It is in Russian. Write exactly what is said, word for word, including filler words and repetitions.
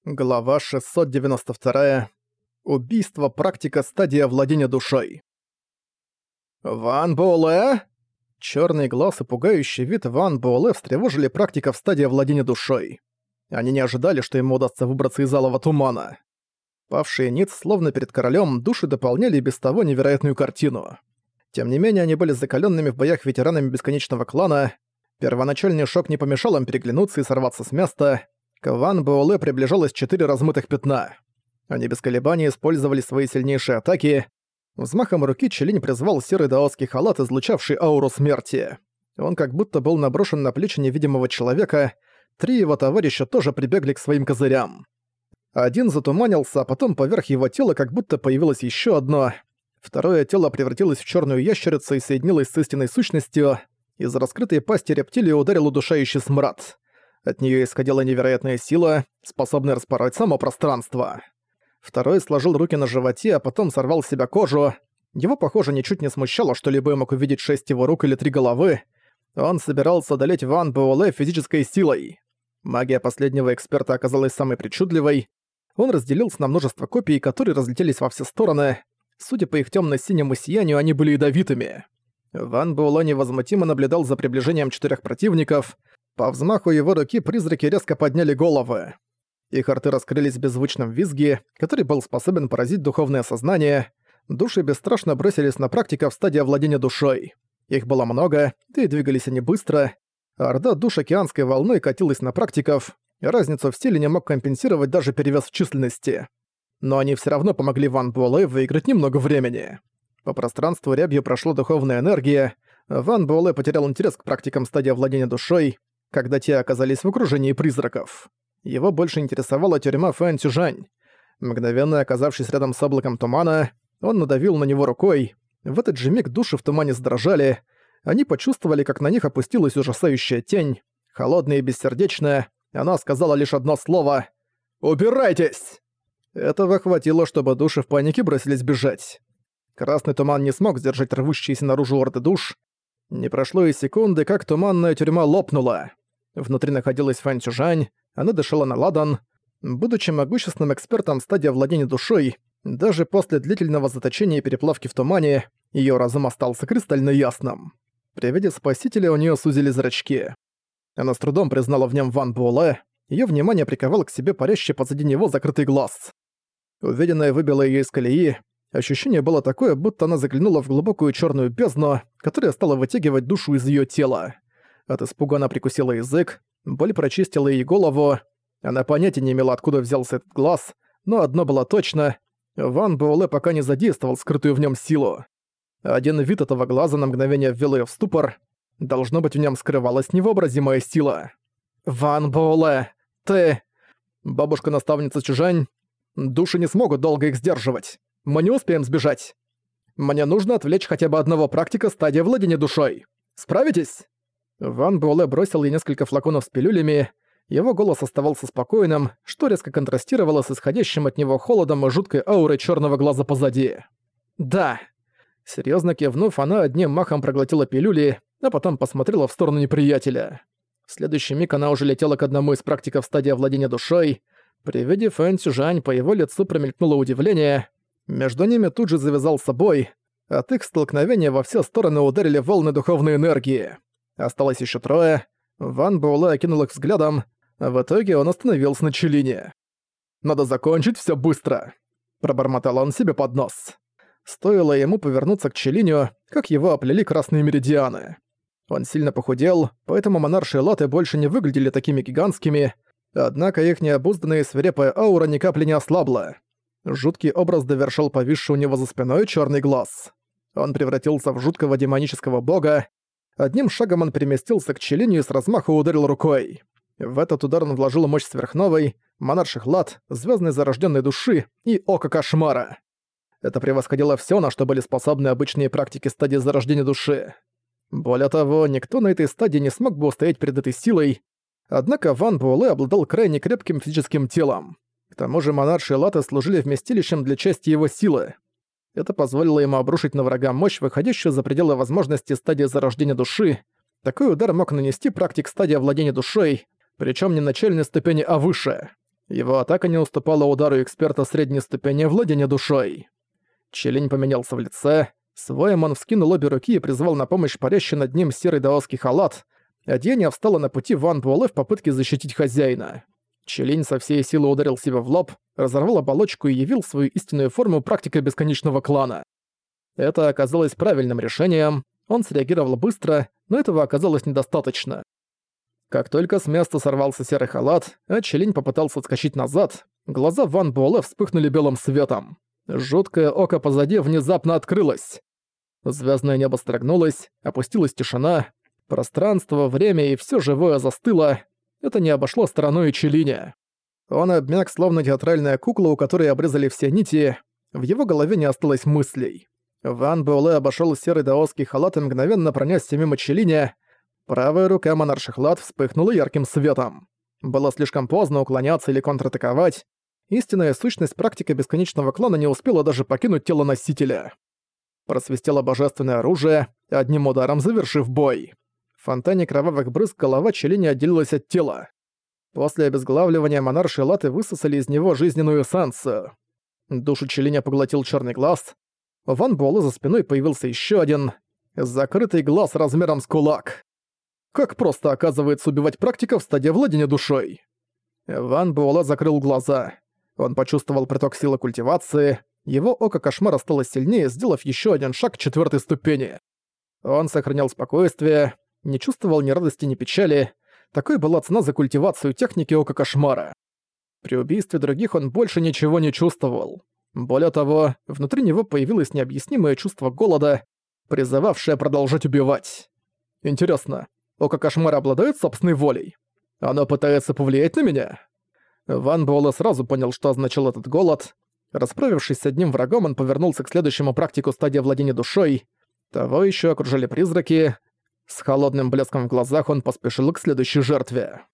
Глава шестьсот девяносто два. Убийство практика стадия владения душой. «Ван Буэлэ?» Чёрный глаз и пугающий вид Ван Буэлэ встревожили практика в стадии владения душой. Они не ожидали, что ему удастся выбраться из алого тумана. Павшие ниц, словно перед королем, души дополняли без того невероятную картину. Тем не менее, они были закалёнными в боях ветеранами Бесконечного клана. Первоначальный шок не помешал им переглянуться и сорваться с места. К Ван Буэлэ приближалось четыре размытых пятна. Они без колебаний использовали свои сильнейшие атаки. Взмахом руки Челинь призвал серый даосский халат, излучавший ауру смерти. Он как будто был наброшен на плечи невидимого человека. Три его товарища тоже прибегли к своим козырям. Один затуманился, а потом поверх его тела как будто появилось еще одно. Второе тело превратилось в черную ящерицу и соединилось с истинной сущностью. Из раскрытой пасти рептилии ударил удушающий смрад. От неё исходила невероятная сила, способная распороть само пространство. Второй сложил руки на животе, а потом сорвал с себя кожу. Его, похоже, ничуть не смущало, что любой мог увидеть шесть его рук или три головы. Он собирался одолеть Ван Буэлэ физической силой. Магия последнего эксперта оказалась самой причудливой. Он разделился на множество копий, которые разлетелись во все стороны. Судя по их тёмно-синему сиянию, они были ядовитыми. Ван Буэлэ невозмутимо наблюдал за приближением четырёх противников. По взмаху его руки призраки резко подняли головы. Их рты раскрылись в беззвучном визге, который был способен поразить духовное сознание. Души бесстрашно бросились на практика в стадии владения душой. Их было много, да и двигались они быстро. Орда душ океанской волной катилась на практиков, и разницу в силе не мог компенсировать даже перевес в численности. Но они всё равно помогли Ван Буэлэ выиграть немного времени. По пространству рябью прошла духовная энергия. Ван Буэлэ потерял интерес к практикам стадии владения душой, когда те оказались в окружении призраков. Его больше интересовала тюрьма Фэн Цюжань. Мгновенно оказавшись рядом с облаком тумана, он надавил на него рукой. В этот же миг души в тумане задрожали. Они почувствовали, как на них опустилась ужасающая тень, холодная и бессердечная. Она сказала лишь одно слово: «Убирайтесь!». Этого хватило, чтобы души в панике бросились бежать. Красный туман не смог сдержать рвущиеся наружу орды душ. Не прошло и секунды, как туманная тюрьма лопнула. Внутри находилась Фэн Цюжань, она дышала на ладан. Будучи могущественным экспертом стадии владения душой, даже после длительного заточения и переплавки в тумане, её разум остался кристально ясным. При виде спасителя у неё сузили зрачки. Она с трудом признала в нём Ван Буэлэ, её внимание приковал к себе парящий позади него закрытый глаз. Увиденное выбило её из колеи. Ощущение было такое, будто она заглянула в глубокую чёрную бездну, которая стала вытягивать душу из её тела. От испуга она прикусила язык, боль прочистила ей голову. Она понятия не имела, откуда взялся этот глаз, но одно было точно: Ван Буэлэ пока не задействовал скрытую в нём силу. Один вид этого глаза на мгновение ввел её в ступор. Должно быть, в нём скрывалась невообразимая сила. «Ван Буэлэ, ты...» Бабушка-наставница Чужань. «Души не смогут долго их сдерживать. Мы не успеем сбежать. Мне нужно отвлечь хотя бы одного практика стадии владения душой. Справитесь?» Ван Буэлэ бросил ей несколько флаконов с пилюлями. Его голос оставался спокойным, что резко контрастировало с исходящим от него холодом и жуткой аурой чёрного глаза позади. «Да». Серьёзно кивнув, она одним махом проглотила пилюли, а потом посмотрела в сторону неприятеля. В следующий миг она уже летела к одному из практиков стадии владения душой. При виде Фэн Цюжань по его лицу промелькнуло удивление. Между ними тут же завязался бой. От их столкновения во все стороны ударили волны духовной энергии. Осталось еще трое. Ван Буэлэ окинул их взглядом, а в итоге он остановился на Челине. «Надо закончить все быстро», — пробормотал он себе под нос. Стоило ему повернуться к Челиню, как его оплели красные меридианы. Он сильно похудел, поэтому монаршие латы больше не выглядели такими гигантскими, однако их необузданная и свирепая аура ни капли не ослабла. Жуткий образ довершил повисший у него за спиной черный глаз. Он превратился в жуткого демонического бога. Одним шагом он переместился к Челиню и с размаху ударил рукой. В этот удар он вложил мощь сверхновой, монарших лат, звездной зарожденной души и ока кошмара. Это превосходило все, на что были способны обычные практики стадии зарождения души. Более того, никто на этой стадии не смог бы устоять перед этой силой, однако Ван Буэлэ обладал крайне крепким физическим телом. К тому же монаршие латы служили вместилищем для части его силы. Это позволило ему обрушить на врага мощь, выходящую за пределы возможностей стадии зарождения души. Такой удар мог нанести практик стадии владения душой, причем не начальной ступени, а выше. Его атака не уступала удару эксперта средней ступени владения душой. Челинь поменялся в лице, своим он вскинул обе руки и призвал на помощь парящий над ним серый даосский халат. Одеяние встало на пути Ван Буэлэ в попытке защитить хозяина. Челинь со всей силы ударил себя в лоб, разорвал оболочку и явил свою истинную форму практика бесконечного клана. Это оказалось правильным решением, он среагировал быстро, но этого оказалось недостаточно. Как только с места сорвался серый халат, а Челинь попытался отскочить назад, глаза Ван Буэлэ вспыхнули белым светом. Жуткое око позади внезапно открылось. Звездное небо строгнулось, опустилась тишина, пространство, время и все живое застыло. Это не обошло стороной Челиня. Он обмяк, словно театральная кукла, у которой обрезали все нити. В его голове не осталось мыслей. Ван Буэлэ обошёл серый даосский халат и мгновенно пронёсся мимо Челиня. Правая рука монарших лад вспыхнула ярким светом. Было слишком поздно уклоняться или контратаковать. Истинная сущность практика бесконечного клана не успела даже покинуть тело носителя. Просвистело божественное оружие, одним ударом завершив бой. В фонтане кровавых брызг голова Челиня отделилась от тела. После обезглавливания монарши латы высосали из него жизненную эссенцию. Душу Челиня поглотил черный глаз. У Ван Буэлэ за спиной появился еще один. Закрытый глаз размером с кулак. Как просто оказывается убивать практика в стадии владения душой. Ван Буэлэ закрыл глаза. Он почувствовал приток силы культивации. Его око кошмара стало сильнее, сделав еще один шаг к четвертой ступени. Он сохранял спокойствие, не чувствовал ни радости, ни печали. Такой была цена за культивацию техники ока кошмара. При убийстве других он больше ничего не чувствовал. Более того, внутри него появилось необъяснимое чувство голода, призывавшее продолжать убивать. Интересно, око кошмара обладает собственной волей? Оно пытается повлиять на меня? Ван Буэлэ сразу понял, что означал этот голод. Расправившись с одним врагом, он повернулся к следующему практику стадии владения душой. Того еще окружали призраки. С холодным блеском в глазах он поспешил к следующей жертве.